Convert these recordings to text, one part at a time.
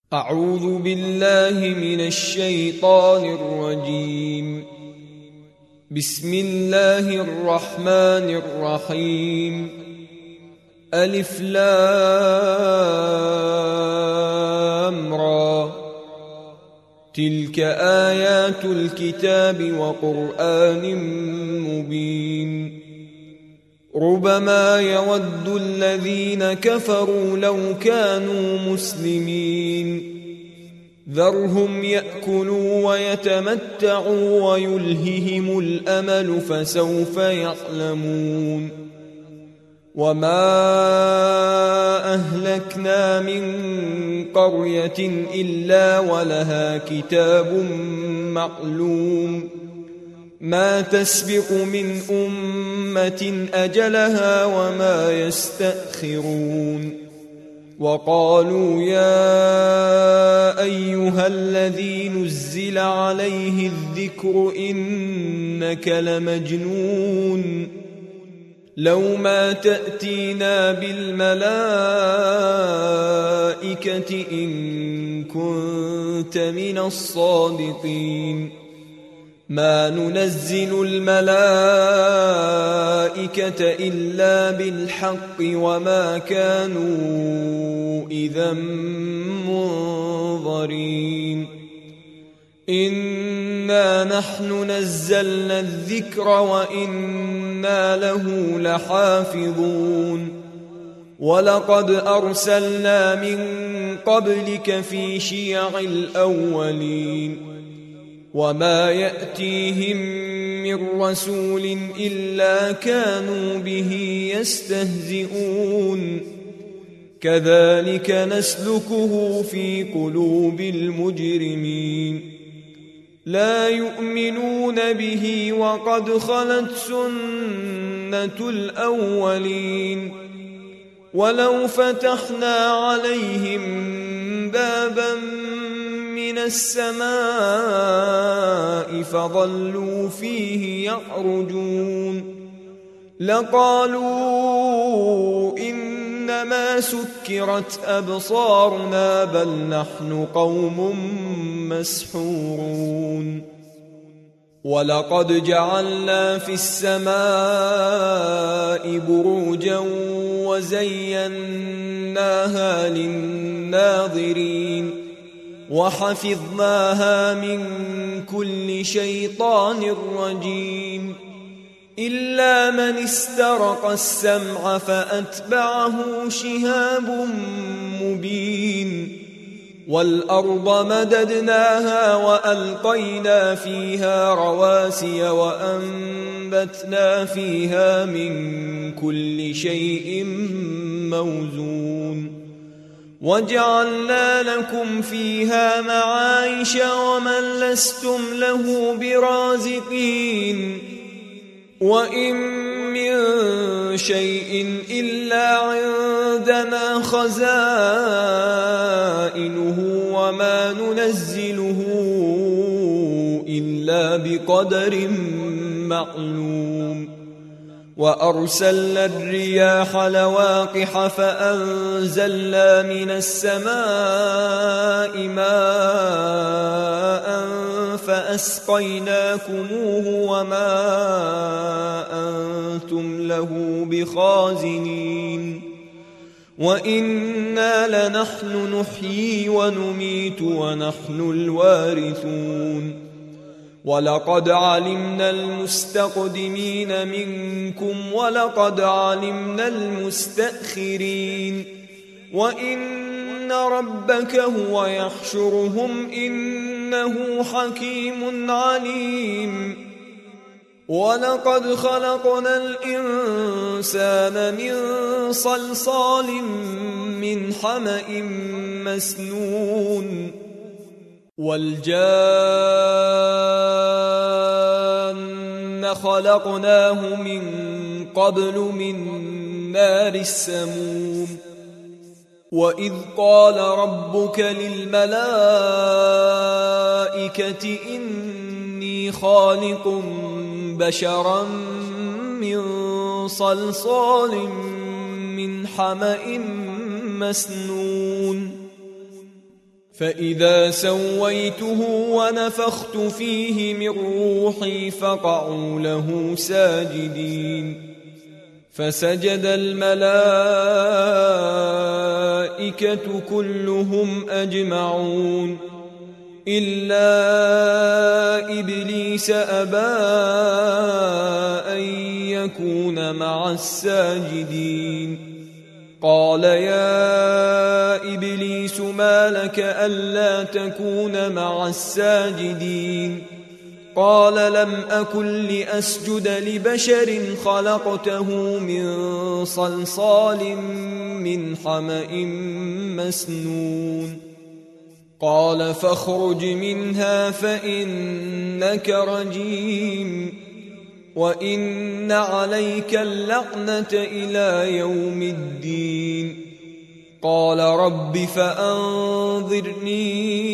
أعوذ بالله من الشيطان الرجيم. بسم الله الرحمن الرحيم. ألف لام را. تلك آيات الكتاب وقرآن مبين. ربما يود الذين كفروا لو كانوا مسلمين. ذرهم يأكلوا ويتمتعوا ويلههم الأمل فسوف يعلمون. وما أهلكنا من قرية إلا ولها كتاب معلوم. ما تسبق من أمة أجلها وما يستأخرون. وقالوا يا أيها الذي نزل عليه الذكر إنك لمجنون. لو ما تأتينا بالملائكة إن كنت من الصادقين. ما ننزل الملائكة إلا بالحق وما كانوا إذا منظرين. إنا نحن نزلنا الذكر وإنا له لحافظون. ولقد أرسلنا من قبلك في شيع الأولين. وما يأتيهم من رسول إلا كانوا به يستهزئون. كذلك نسلكه في قلوب المجرمين. لا يؤمنون به وقد خلت سنة الأولين. ولو فتحنا عليهم بابا من السماء فظلوا فيه يعرجون لقالوا إنما سكرت أبصارنا بل نحن قوم مسحورون. ولقد جعلنا في السماء بروجا وزيناها للناظرين. وحفظناها من كل شيطان رجيم. إلا من استرق السمع فأتبعه شهاب مبين. والأرض مددناها وألقينا فيها رواسي وأنبتنا فيها من كل شيء موزون. وجعلنا لكم فيها معايش ومن لستم له برازقين. وإن من شيء إلا عندنا خزائنه وما ننزله إلا بقدر معلوم. وأرسلنا الرياح لواقح فأنزلنا من السماء ماء فأسقيناكموه وما أنتم له بخازنين. وإنا لنحن نحيي ونميت ونحن الوارثون. ولقد علمنا المستقدمين منكم ولقد علمنا المستأخرين. وإن ربك هو يحشرهم إنه حكيم عليم. ولقد خلقنا الإنسان من صلصال من حمأ مسنون. والجان خلقناه من قبل من نار السموم. وإذ قال ربك للملائكة إني خالق بشرا من صلصال من حمأ مسنون فإذا سويته ونفخت فيه من روحي فقعوا له ساجدين فسجد الملائكة كلهم أجمعون إلا إبليس أبى أن يكون مع الساجدين قال يا إبليس ما لك ألا تكون مع الساجدين قال لم أكن لأسجد لبشر خلقته من صلصال من حمأ مسنون قال فاخرج منها فإنك رجيم وإن عليك اللعنة إلى يوم الدين قال رب فأنظرني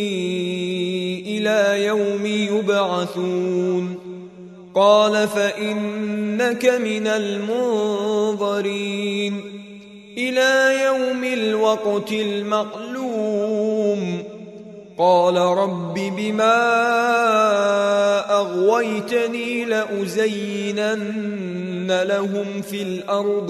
إلى يوم يبعثون قال فإنك من المنظرين إلى يوم الوقت المعلوم قال رب بما أغويتني لأزينن لهم في الأرض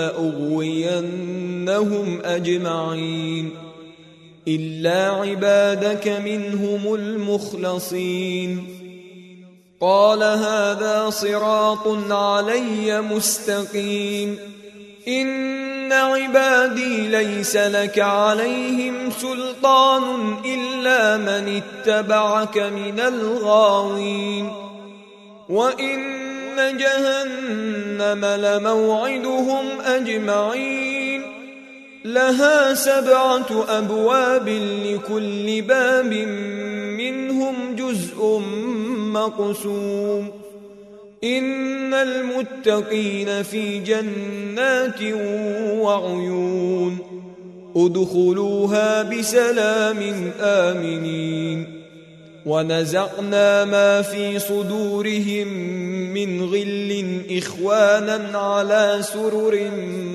ولأغوينهم أجمعين إلا عبادك منهم المخلصين قال هذا صراط علي مستقيم إن عبادي ليس لك عليهم سلطان إلا من اتبعك من الغاوين وإن جهنم لموعدهم أجمعين لها 7 أبواب لكل باب منهم جزء مقسوم إن المتقين في جنات وعيون ادخلوها بسلام آمنين ونزعنا ما في صدورهم من غل إخوانا على سرر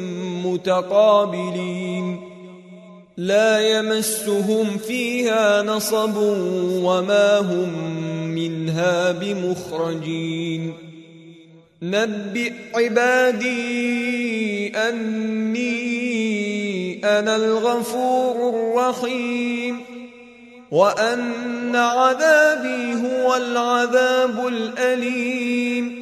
متقابلين لا يمسهم فيها نصب وما هم منها بمخرجين نبئ عبادي أني أنا الغفور الرحيم وأن عذابي هو العذاب الأليم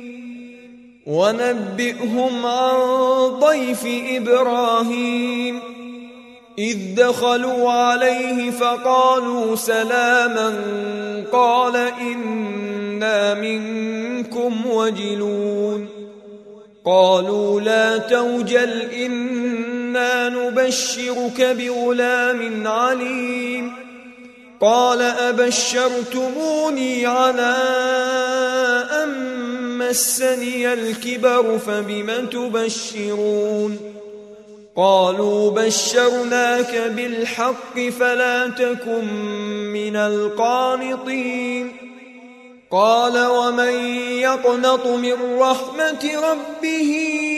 ونبئهم عن ضيف إبراهيم إذ دخلوا عليه فقالوا سلاما قال إنا منكم وجلون قالوا لا توجل إنا نبشرك بغلام عليم قال أبشرتموني على أن مسني الكبر فبم تبشرون قالوا بشرناك بالحق فلا تكن من القانطين قال ومن يقنط من رحمة ربه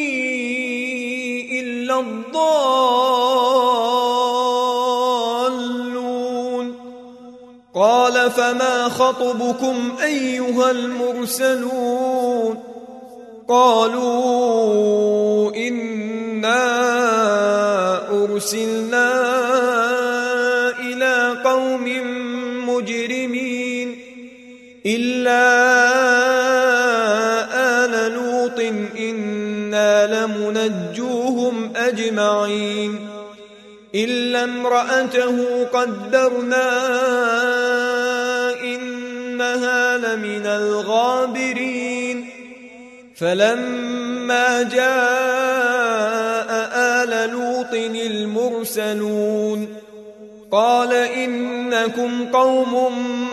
إلا الضالون قال فما خطبكم أيها المرسلون قالوا إنا أرسلنا إلى قوم مجرمين إلا آل لوط إنا لمنجوهم أجمعين إلا امرأته قدرنا إنها لمن الغابرين فلما جاء آل لوط المرسلون قال إنكم قوم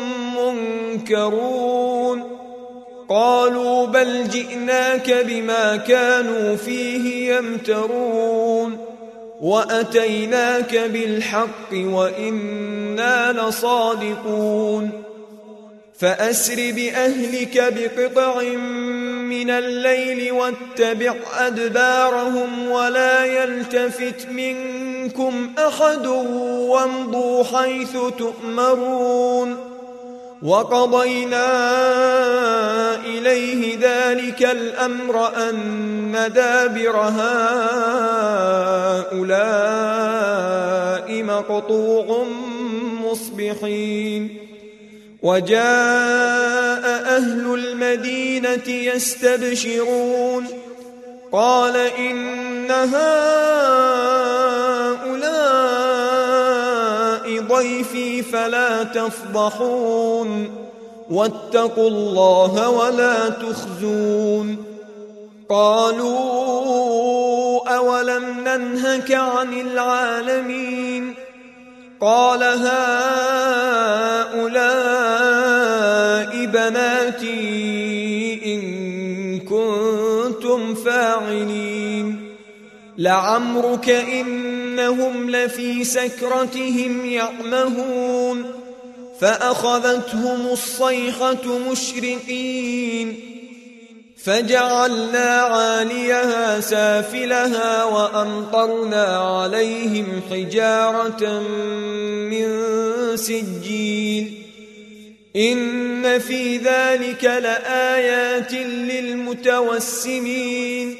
منكرون قالوا بل جئناك بما كانوا فيه يمترون وأتيناك بالحق وإنا لصادقون فأسر بأهلك بقطع من الليل واتبع أدبارهم ولا يلتفت منكم منكم أحد وامضوا حيث تؤمرون وقضينا إليه ذلك الأمر أن دابر هؤلاء مقطوع مصبحين وجاء أهل المدينة يستبشرون قال إن هؤلاء ضيفي فلا تفضحون واتقوا الله ولا تخزون قالوا أولم ننهك عن العالمين قال هؤلاء بناتي إن كنتم فاعلين لعمرك إنهم لفي سكرتهم يعمهون فأخذتهم الصيحة مشرقين فجعلنا عاليها سافلها وأمطرنا عليهم حجارة من سجيل إن في ذلك لآيات للمتوسمين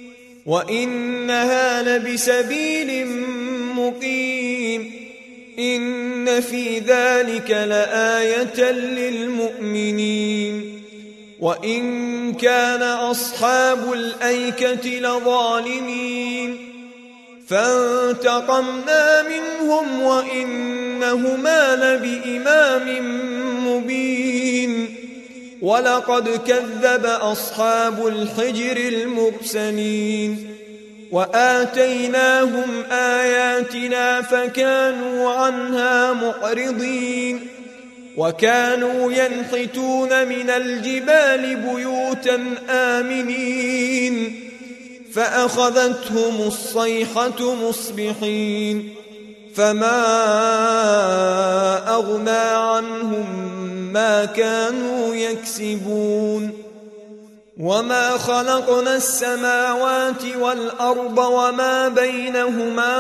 وإنها لبسبيل مقيم إن في ذلك لآية للمؤمنين وإن كان أصحاب الأيكة لظالمين فانتقمنا منهم وإنهما لبإمام مبين ولقد كذب أصحاب الحجر المرسلين وآتيناهم آياتنا فكانوا عنها معرضين وكانوا ينحتون من الجبال بيوتا آمنين فأخذتهم الصيحة مصبحين فما أغنى عنهم ما كانوا يكسبون وما خلقنا السماوات والأرض وما بينهما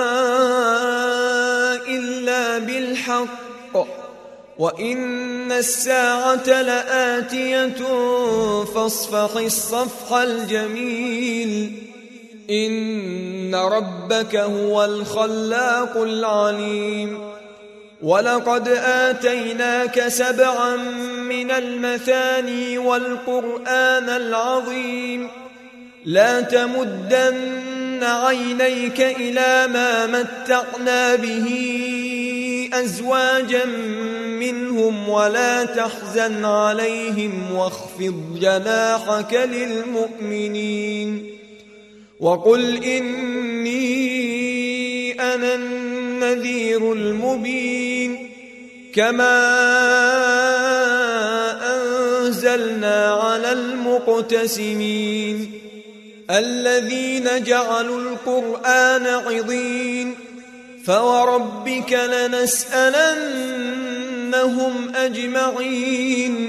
إلا بالحق وإن الساعة لآتية فاصفح الصفح الجميل إن ربك هو الخلاق العليم ولقد آتيناك 7 من المثاني والقرآن العظيم لا تمدن عينيك إلى ما متعنا به أزواجا منهم ولا تحزن عليهم واخفض جناحك للمؤمنين وقل إني أنا النذير المبين كما أنزلنا على المقتسمين الذين جعلوا القرآن عضين فوربك لنسألنهم أجمعين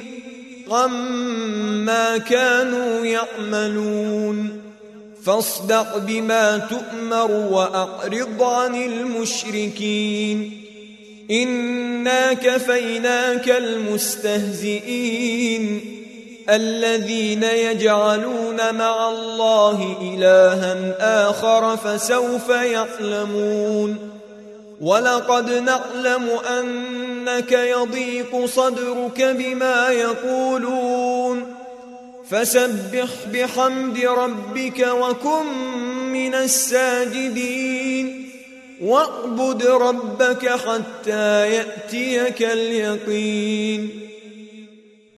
عما كانوا يعملون فاصدع بما تؤمر وأعرض عن المشركين إنا كفيناك المستهزئين الذين يجعلون مع الله إلها آخر فسوف يعلمون ولقد نعلم أنك يضيق صدرك بما يقولون فسبح بحمد ربك وكن من الساجدين واعبد ربك حتى يأتيك اليقين